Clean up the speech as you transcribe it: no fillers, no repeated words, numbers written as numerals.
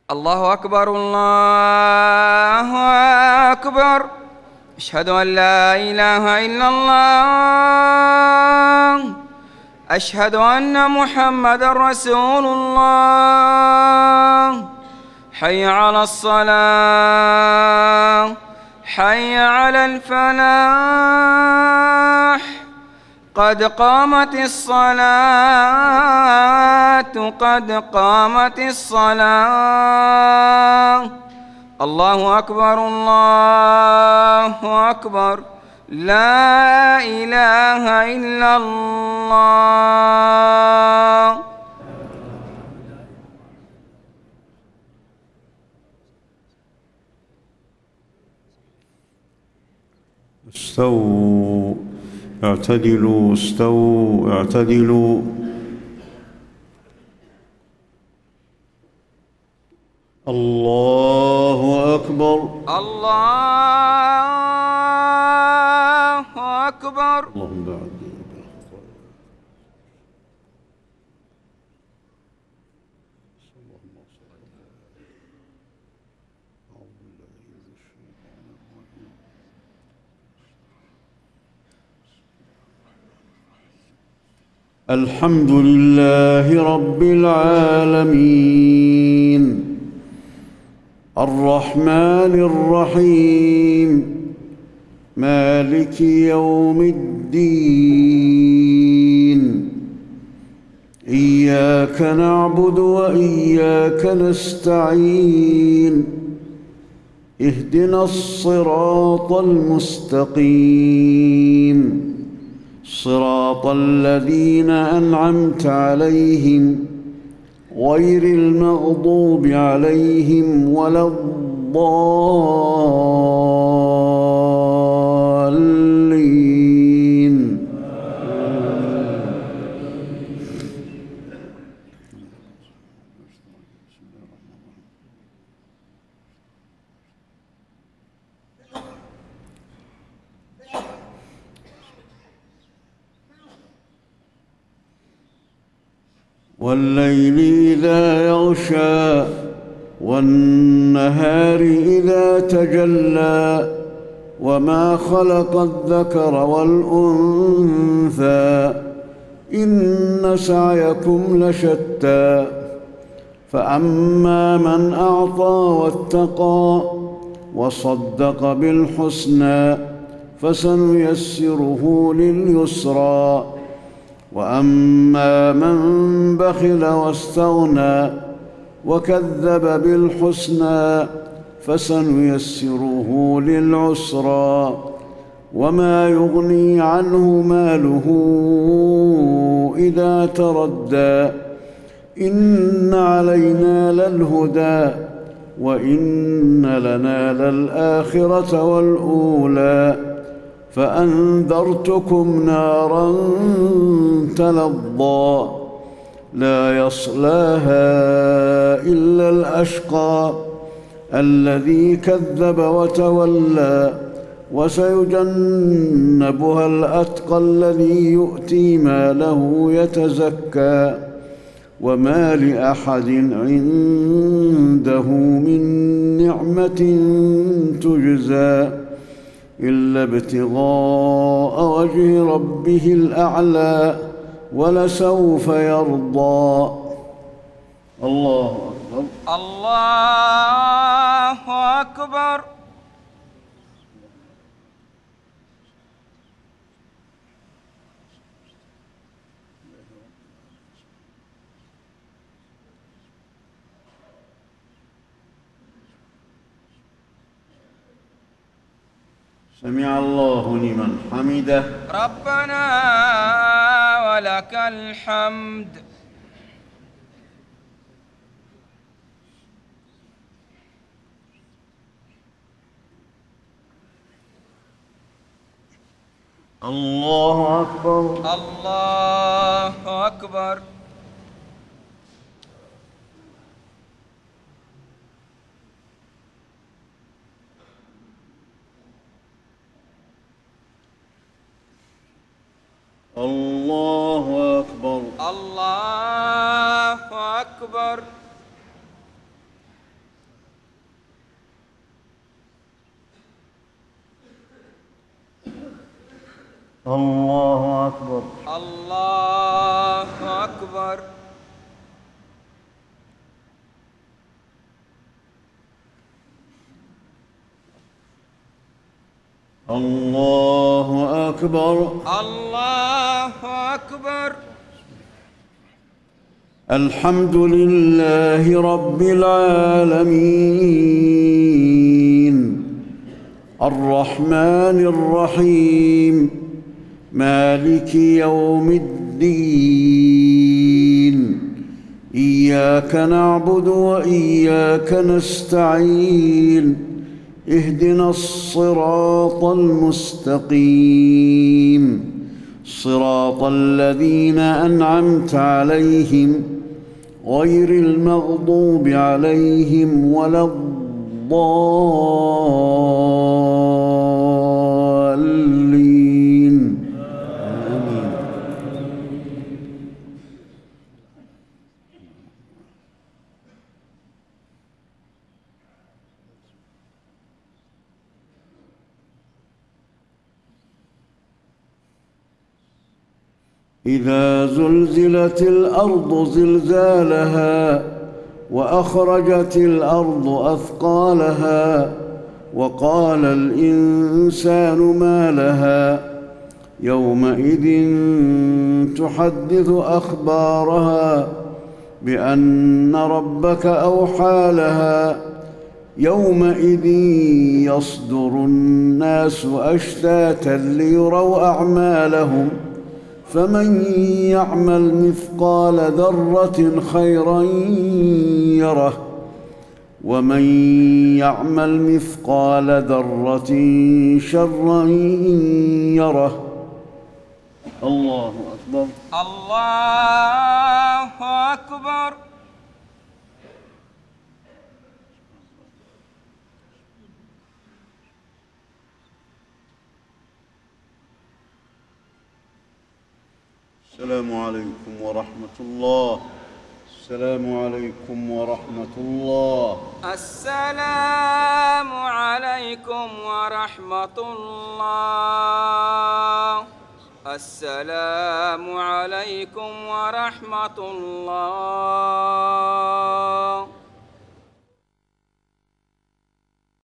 الله أكبر الله أكبر. أشهد أن لا إله إلا الله. أشهد أن محمدًا رسول الله. حي على الصلاة، حي على الفلاح، قد قامت الصلاة، قد قامت الصلاة. الله أكبر الله أكبر. لا إله إلا الله. استووا اعتدلوا، استووا اعتدلوا. الله أكبر الله أكبر. اللهم بعد الحمد لله رب العالمين الرحمن الرحيم مالك يوم الدين. إياك نعبد وإياك نستعين. اهدنا الصراط المستقيم صراط الذين أنعمت عليهم غير المغضوب عليهم ولا الضالين. والليل إذا يغشى والنهار إذا تجلى وما خلق الذكر والأنثى إن سعيكم لشتى. فأما من أعطى واتقى وصدق بالحسنى فسنيسره لليسرى. وأما من بخل واستغنى وكذب بالحسنى فسنيسره للعسرى. وما يغني عنه ماله إذا تردى. إن علينا للهدى وإن لنا للآخرة والأولى. فأنذرتكم نارا تلظى لا يصلاها إلا الأشقى الذي كذب وتولى. وسيجنبها الأتقى الذي يؤتي ماله يتزكى. وما لأحد عنده من نعمة تجزى إلا ابتغاء وجه ربه الأعلى ولسوف يرضى. الله أكبر الله أكبر. سمع الله لمن حمده. ربنا ولك الحمد. الله أكبر الله أكبر. الله أكبر الله أكبر. الله أكبر. الله أكبر. الله أكبر. الله أكبر. الحمد لله رب العالمين الرحمن الرحيم مالك يوم الدين إياك نعبد وإياك نستعين اهدنا الصراط المستقيم صراط الذين أنعمت عليهم غير المغضوب عليهم ولا الضالين آمين. إذا زلزلت الأرض زلزالها وأخرجت الأرض أثقالها وقال الإنسان ما لها يومئذ تحدث أخبارها بأن ربك أوحى لها يومئذ يصدر الناس أشتاتا ليروا أعمالهم فمن يعمل مثقال ذرة خيرا يره ومن يعمل مثقال ذرة شرا يره. الله أكبر. الله أكبر. السلام عليكم ورحمة الله. السلام عليكم ورحمة الله. السلام عليكم ورحمة الله. السلام عليكم ورحمة الله.